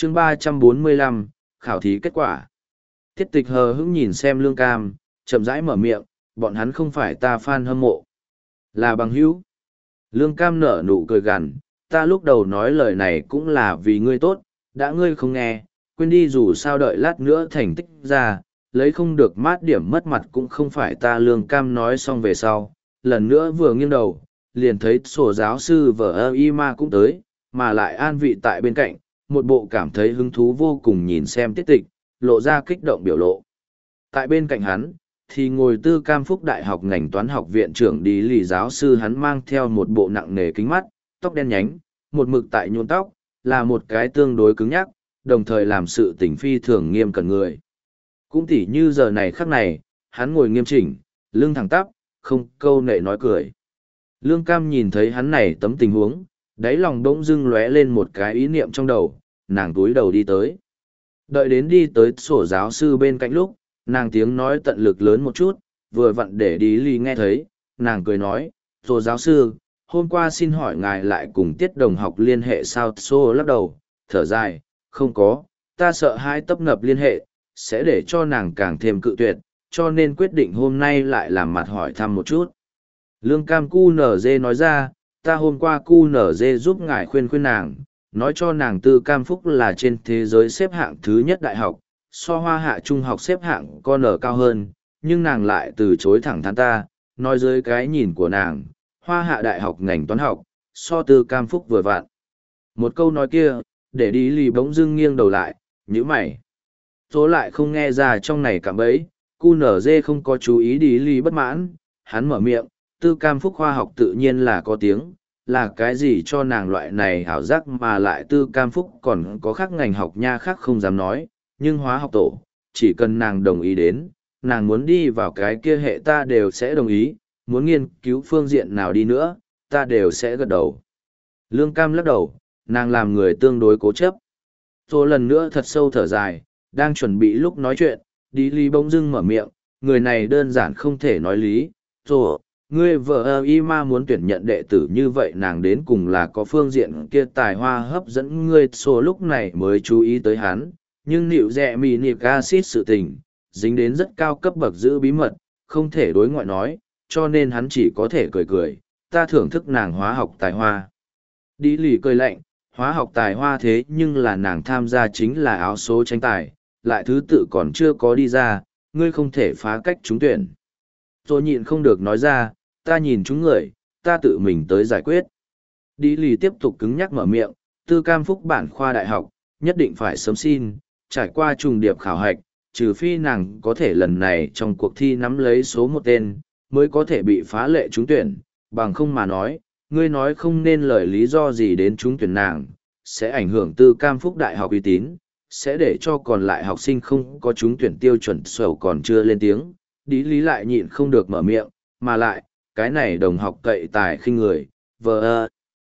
chương 345, khảo thí kết quả. Tiết tịch hờ hững nhìn xem Lương Cam, chậm rãi mở miệng, bọn hắn không phải ta fan hâm mộ, là bằng hữu. Lương Cam nở nụ cười gằn, ta lúc đầu nói lời này cũng là vì ngươi tốt, đã ngươi không nghe, quên đi dù sao đợi lát nữa thành tích ra, lấy không được mát điểm mất mặt cũng không phải ta. Lương Cam nói xong về sau, lần nữa vừa nghiêng đầu, liền thấy sổ giáo sư vợ ơ y ma cũng tới, mà lại an vị tại bên cạnh, một bộ cảm thấy hứng thú vô cùng nhìn xem tiết tịch, lộ ra kích động biểu lộ. Tại bên cạnh hắn, thì ngồi Tư Cam Phúc Đại học ngành toán học viện trưởng đi lì giáo sư, hắn mang theo một bộ nặng nề kính mắt, tóc đen nhánh, một mực tại nhuộm tóc, là một cái tương đối cứng nhắc, đồng thời làm sự tình phi thường nghiêm cẩn người. Cũng tỉ như giờ này khắc này, hắn ngồi nghiêm chỉnh, lưng thẳng tắp, không câu nệ nói cười. Lương Cam nhìn thấy hắn này tấm tình huống, đáy lòng bỗng dưng lóe lên một cái ý niệm trong đầu, nàng túi đầu đi tới. Đợi đến đi tới sổ giáo sư bên cạnh lúc, nàng tiếng nói tận lực lớn một chút, vừa vặn để đi ly nghe thấy, nàng cười nói, sổ giáo sư, hôm qua xin hỏi ngài lại cùng Tiết đồng học liên hệ sao? Sổ lắc đầu, thở dài, không có, ta sợ hai tấp nập liên hệ, sẽ để cho nàng càng thêm cự tuyệt, cho nên quyết định hôm nay lại làm mặt hỏi thăm một chút. Lương Cam QNZ nói ra, ta hôm qua QNZ giúp ngài khuyên nàng, nói cho nàng Tư Cam Phúc là trên thế giới xếp hạng thứ nhất đại học, so Hoa Hạ Trung học xếp hạng con ở cao hơn, nhưng nàng lại từ chối thẳng thắn ta, nói dưới cái nhìn của nàng, Hoa Hạ Đại học ngành toán học, so Tư Cam Phúc vừa vặn. Một câu nói kia, để đi lì bỗng dưng nghiêng đầu lại, nhíu mày. Số lại không nghe ra trong này cảm bấy, QNZ không có chú ý đi lì bất mãn, hắn mở miệng, Tư Cam Phúc khoa học tự nhiên là có tiếng, là cái gì cho nàng loại này hảo giác mà lại Tư Cam Phúc còn có khác ngành học nha khác không dám nói, nhưng hóa học tổ, chỉ cần nàng đồng ý đến, nàng muốn đi vào cái kia hệ ta đều sẽ đồng ý, muốn nghiên cứu phương diện nào đi nữa, ta đều sẽ gật đầu. Lương Cam lắc đầu, nàng làm người tương đối cố chấp. Rồi lần nữa thật sâu thở dài, đang chuẩn bị lúc nói chuyện, đi lý bỗng dưng mở miệng, người này đơn giản không thể nói lý. Rồi, ngươi vợ y ma muốn tuyển nhận đệ tử như vậy, nàng đến cùng là có phương diện kia tài hoa hấp dẫn ngươi. Số lúc này mới chú ý tới hắn, nhưng nịu rẻ mì nịp acid sự tình, dính đến rất cao cấp bậc giữ bí mật, không thể đối ngoại nói, cho nên hắn chỉ có thể cười cười, ta thưởng thức nàng hóa học tài hoa. Đi lì cười lạnh, hóa học tài hoa thế nhưng là nàng tham gia chính là áo số tranh tài, lại thứ tự còn chưa có đi ra, ngươi không thể phá cách trúng tuyển. Tôi nhịn không được nói ra, ta nhìn chúng người, ta tự mình tới giải quyết. Đi lì tiếp tục cứng nhắc mở miệng, Tư Cam Phúc bản khoa đại học, nhất định phải sớm xin, trải qua trùng điệp khảo hạch, trừ phi nàng có thể lần này trong cuộc thi nắm lấy số một tên, mới có thể bị phá lệ trúng tuyển, bằng không mà nói, ngươi nói không nên lời lý do gì đến trúng tuyển nàng, sẽ ảnh hưởng Tư Cam Phúc đại học uy tín, sẽ để cho còn lại học sinh không có trúng tuyển tiêu chuẩn sầu còn chưa lên tiếng. Đi lý lại nhịn không được mở miệng, mà lại, cái này đồng học cậy tài khinh người, vờ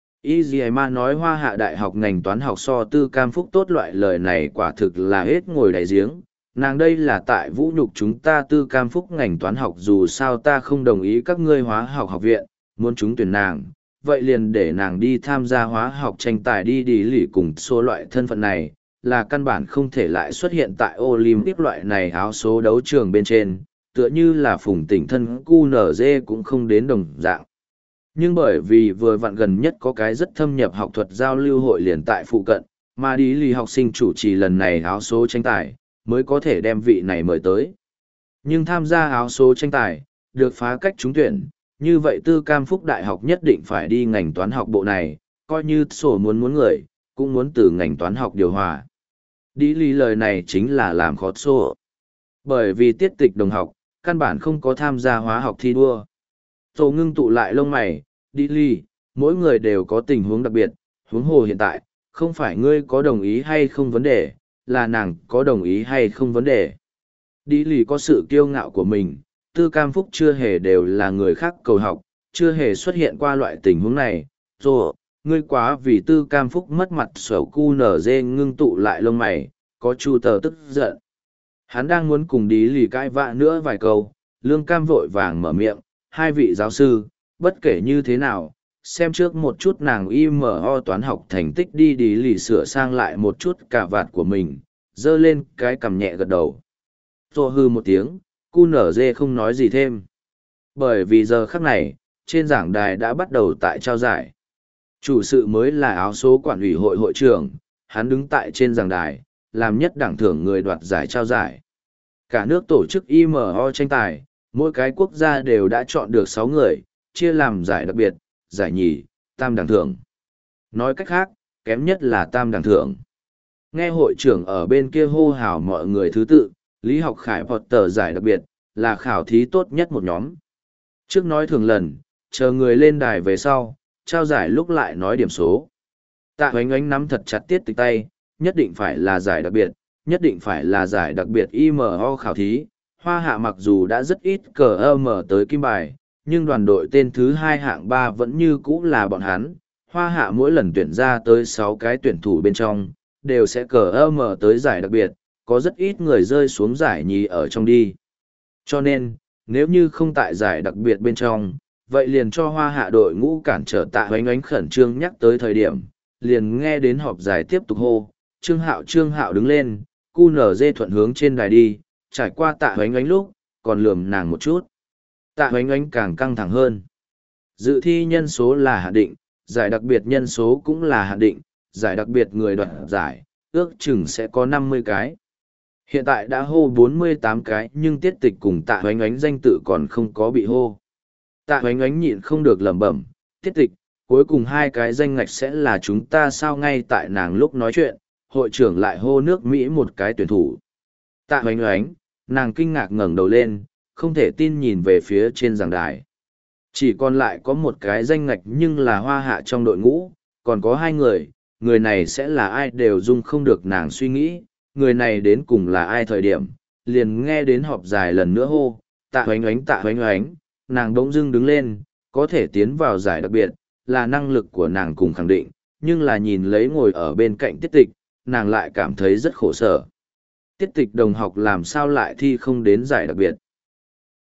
Izima nói Hoa Hạ Đại học ngành toán học so Tư Cam Phúc tốt, loại lời này quả thực là hết ngồi đáy giếng. Nàng đây là tại vũ nhục chúng ta. Tư Cam Phúc ngành toán học dù sao ta không đồng ý các ngươi hóa học học viện, muốn trúng tuyển nàng, vậy liền để nàng đi tham gia hóa học tranh tài đi. Đi lì cùng số loại thân phận này, là căn bản không thể lại xuất hiện tại Olympic loại này áo số đấu trường bên trên, tựa như là phùng tỉnh thân QNZ cũng không đến đồng dạng. Nhưng bởi vì vừa vặn gần nhất có cái rất thâm nhập học thuật giao lưu hội liền tại phụ cận, mà đi lì học sinh chủ trì lần này áo số tranh tài, mới có thể đem vị này mời tới. Nhưng tham gia áo số tranh tài, được phá cách trúng tuyển, như vậy Tư Cam Phúc đại học nhất định phải đi ngành toán học bộ này, coi như sổ muốn người, cũng muốn từ ngành toán học điều hòa. Đi lì lời này chính là làm khó sổ. Bởi vì tiết tịch đồng học, căn bản không có tham gia hóa học thi đua. Sổ ngưng tụ lại lông mày, đi lì, mỗi người đều có tình huống đặc biệt, huống hồ hiện tại, không phải ngươi có đồng ý hay không vấn đề, là nàng có đồng ý hay không vấn đề. Đi lì có sự kiêu ngạo của mình, Tư Cam Phúc chưa hề đều là người khác cầu học, chưa hề xuất hiện qua loại tình huống này. Rồi, ngươi quá vì Tư Cam Phúc mất mặt. Sầu QNZ ngưng tụ lại lông mày, có chu tờ tức giận. Hắn đang muốn cùng đi lì cãi vã nữa vài câu, Lương Cam vội vàng mở miệng, hai vị giáo sư, bất kể như thế nào, xem trước một chút nàng IMO toán học thành tích đi đi lì sửa sang lại một chút cà vạt của mình, dơ lên cái cằm nhẹ gật đầu. Tô hư một tiếng, cu nở dê không nói gì thêm. Bởi vì giờ khắc này, trên giảng đài đã bắt đầu tại trao giải. Chủ sự mới là áo số quản ủy hội hội trưởng, hắn đứng tại trên giảng đài, làm nhất đẳng thưởng người đoạt giải trao giải. Cả nước tổ chức IMO tranh tài, mỗi cái quốc gia đều đã chọn được 6 người, chia làm giải đặc biệt, giải nhì, tam đẳng thưởng. Nói cách khác, kém nhất là tam đẳng thưởng. Nghe hội trưởng ở bên kia hô hào mọi người thứ tự, Lý Học Khải Potter giải đặc biệt, là khảo thí tốt nhất một nhóm. Trước nói thường lần, chờ người lên đài về sau, trao giải lúc lại nói điểm số. Tạ Hoánh Ánh nắm thật chặt tiết tịch tay, nhất định phải là giải đặc biệt, nhất định phải là giải đặc biệt IMO khảo thí. Hoa Hạ mặc dù đã rất ít cờ mở tới kim bài, nhưng đoàn đội tên thứ 2 hạng 3 vẫn như cũ là bọn hắn. Hoa Hạ mỗi lần tuyển ra tới 6 cái tuyển thủ bên trong, đều sẽ cờ mở tới giải đặc biệt, có rất ít người rơi xuống giải nhì ở trong đi. Cho nên, nếu như không tại giải đặc biệt bên trong, vậy liền cho Hoa Hạ đội ngũ cản trở Tạ Hoánh Ánh khẩn trương nhắc tới thời điểm, liền nghe đến họp giải tiếp tục hô, Trương Hạo đứng lên, cu nở dê thuận hướng trên đài đi, trải qua Tạ Hoánh Ánh lúc, còn lườm nàng một chút. Tạ Hoánh Ánh càng căng thẳng hơn. Dự thi nhân số là hạn định, giải đặc biệt nhân số cũng là hạn định, giải đặc biệt người đoạt giải, ước chừng sẽ có 50 cái. Hiện tại đã hô 48 cái nhưng tiết tịch cùng Tạ Hoánh Ánh danh tự còn không có bị hô. Tạ Hoánh Ánh nhịn không được lẩm bẩm, tiết tịch, cuối cùng 2 cái danh ngạch sẽ là chúng ta sao ngay tại nàng lúc nói chuyện, hội trưởng lại hô nước Mỹ một cái tuyển thủ. Tạ Hoánh Ánh, nàng kinh ngạc ngẩng đầu lên, không thể tin nhìn về phía trên giảng đài. Chỉ còn lại có một cái danh ngạch nhưng là Hoa Hạ trong đội ngũ, còn có 2 người, người này sẽ là ai đều dung không được nàng suy nghĩ, người này đến cùng là ai thời điểm, liền nghe đến họp dài lần nữa hô, Tạ Hoánh Ánh, nàng đống dưng đứng lên, có thể tiến vào giải đặc biệt, là năng lực của nàng cùng khẳng định, nhưng là nhìn lấy ngồi ở bên cạnh tiết tịch, nàng lại cảm thấy rất khổ sở. Tiết tịch đồng học làm sao lại thi không đến giải đặc biệt.